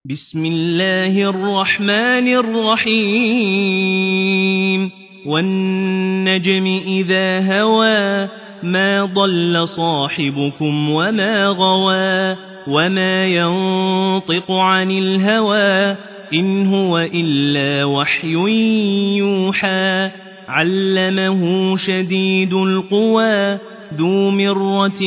بسم الله الرحمن الرحيم والنجم إذا هوى ما ضل صاحبكم وما غوى وما ينطق عن الهوى إن هو إلا وحي يوحى علمه شديد القوى ذو مرة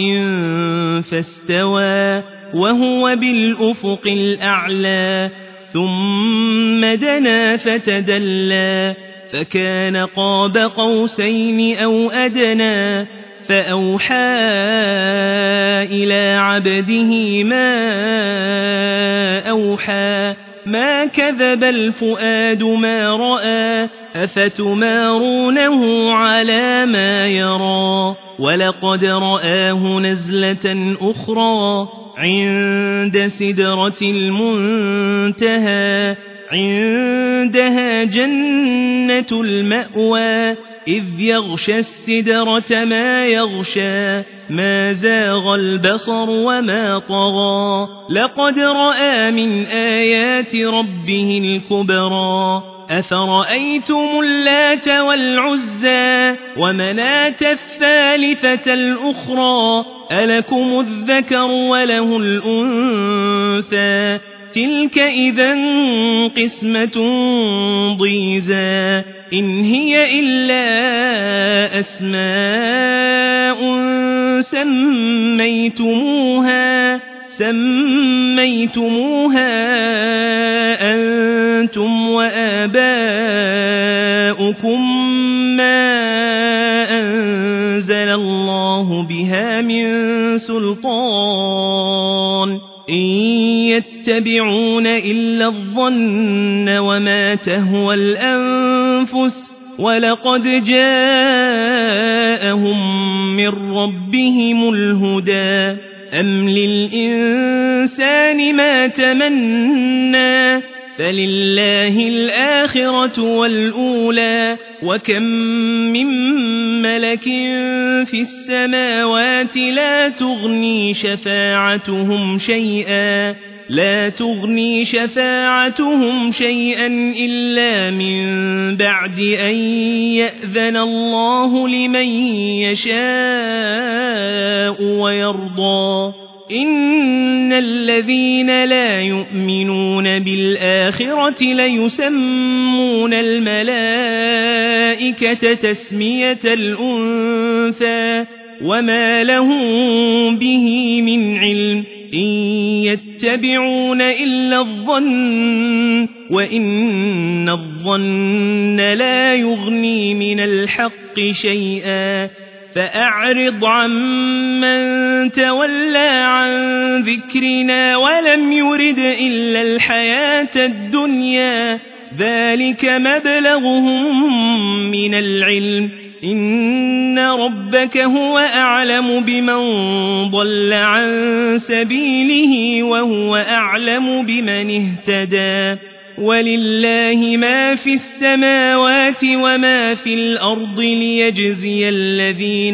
فاستوى وهو بالأفق الأعلى ثم دنا فتدلى فكان قاب قوسين أو أدنى فأوحى إلى عبده ما أوحى ما كذب الفؤاد ما رأى أفتمارونه على ما يرى ولقد رآه نزلة أخرى عند سدرة المنتهى عندها جنة المأوى إذ يغشى السدرة ما يغشى ما زاغ البصر وما طغى لقد رأى من آيات ربه الكبرى أفرأيتم اللات والعزى ومناة الثالثة الأخرى ألكم الذكر وله الأنثى تلك إذا قسمة ضيزى إن هي إلا أسماء سميتموها أنتم وآباؤكم ما أنزل الله بها من سلطان إن يتبعون إلا الظن وما تهوى الأنفس ولقد جاءهم من ربهم الهدى أم للإنسان ما تمنى فلله الآخرة والأولى وكم من ملك في السماوات لا تغني شفاعتهم شيئا إلا من بعد أن يأذن الله لمن يشاء ويرضى إن الذين لا يؤمنون بالآخرة ليسمون الملائكة تسمية الأنثى وما لهم به من علم إن يتبعون إلا الظن وإن الظن لا يغني من الحق شيئا فأعرض عمن تولى عن ذكرنا ولم يرد إلا الحياة الدنيا ذلك مبلغهم من العلم إن ربك هو أعلم بمن ضل عن سبيله وهو أعلم بمن اهتدى ولله ما في السماوات وما في الأرض ليجزي الذين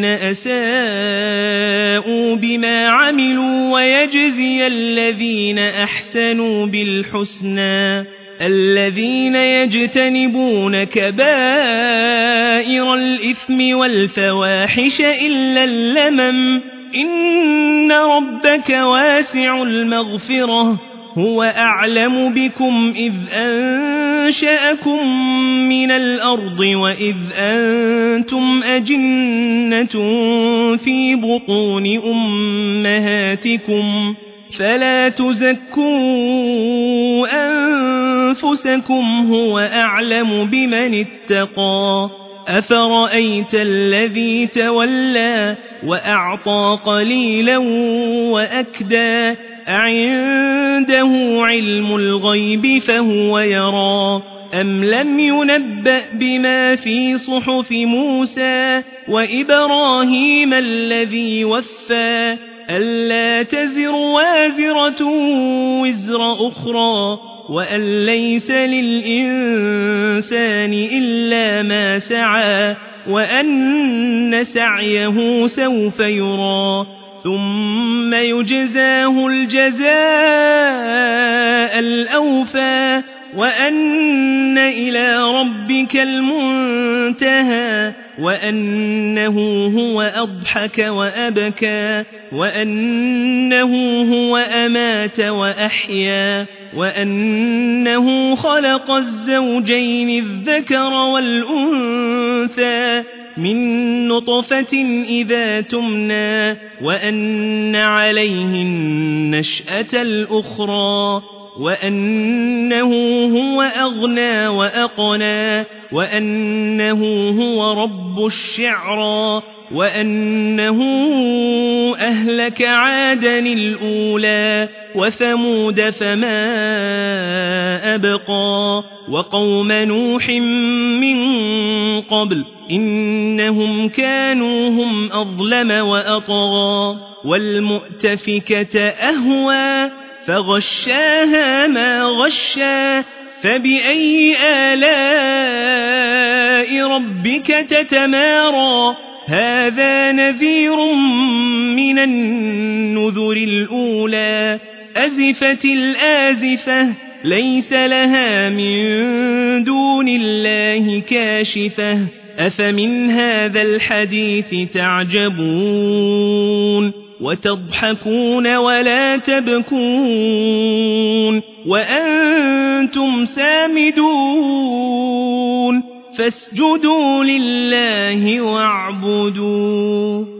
أساءوا بما عملوا ويجزي الذين أحسنوا بالحسنى الذين يجتنبون كبائر الإثم والفواحش إلا اللمم إن ربك واسع المغفرة هو أعلم بكم إذ أنشأكم من الأرض وإذ أنتم أجنة في بطون أمهاتكم فلا تزكوا أنفسكم هو أعلم بمن اتقى أفرأيت الذي تولى وأعطى قليلا وأكدى أعنده علم الغيب فهو يرى أم لم ينبأ بما في صحف موسى وإبراهيم الذي وفى ألا تزر وازرة وزر أخرى وأن ليس للإنسان إلا ما سعى وأن سعيه سوف يرى ثم يجزاه الجزاء الأوفى وأن إلى ربك المنتهى وأنه هو أضحك وأبكى وأنه هو أمات وأحيا وأنه خلق الزوجين الذكر والأنثى من نطفة إذا تمنى وأن عليه النشأة الأخرى وأنه هو أغنى وأقنى وأنه هو رب الشعرى وأنه أهلك عادا الأولى وثمود فما أبقى وقوم نوح من قبل إنهم كانوا هم أظلم وأطغى والمؤتفكة أهوى فغشاها ما غشا فبأي آلاء ربك تتمارى هذا نذير من النذر الأولى أزفت الآزفة ليس لها من دون الله كاشفة أفمن هذا الحديث تعجبون وتضحكون ولا تبكون وأنتم سامدون فاسجدوا لله واعبدوا